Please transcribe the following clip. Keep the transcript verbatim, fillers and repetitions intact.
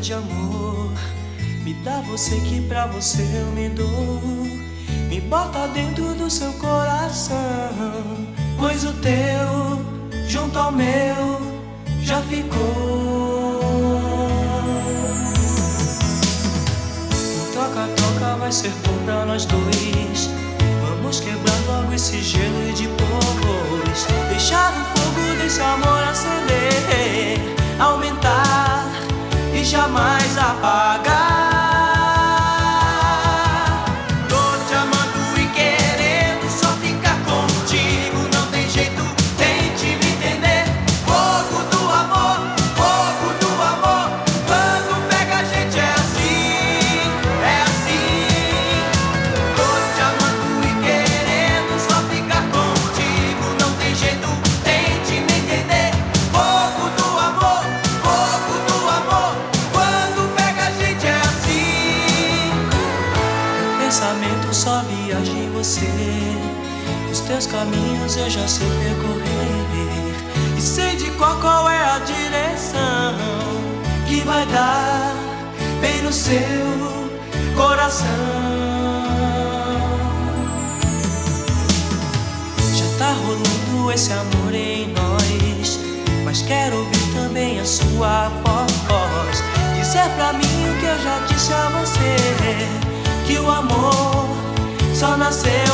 de amor. Me dá você que pra você eu me dou. Me bota dentro do seu coração, pois o teu junto ao meu já ficou. O troca-troca vai ser bom pra nós dois. Vamos quebrar logo esse gelo e depois deixar o fogo desse amor acender, aumentar e jamais apagar. Só viaja em você, os teus caminhos eu já sei percorrer, e sei de qual, qual é a direção que vai dar bem no seu coração. Já tá rolando esse amor em nós, mas quero ouvir também a sua voz dizer pra mim o que eu já disse a você, que o amor só nasceu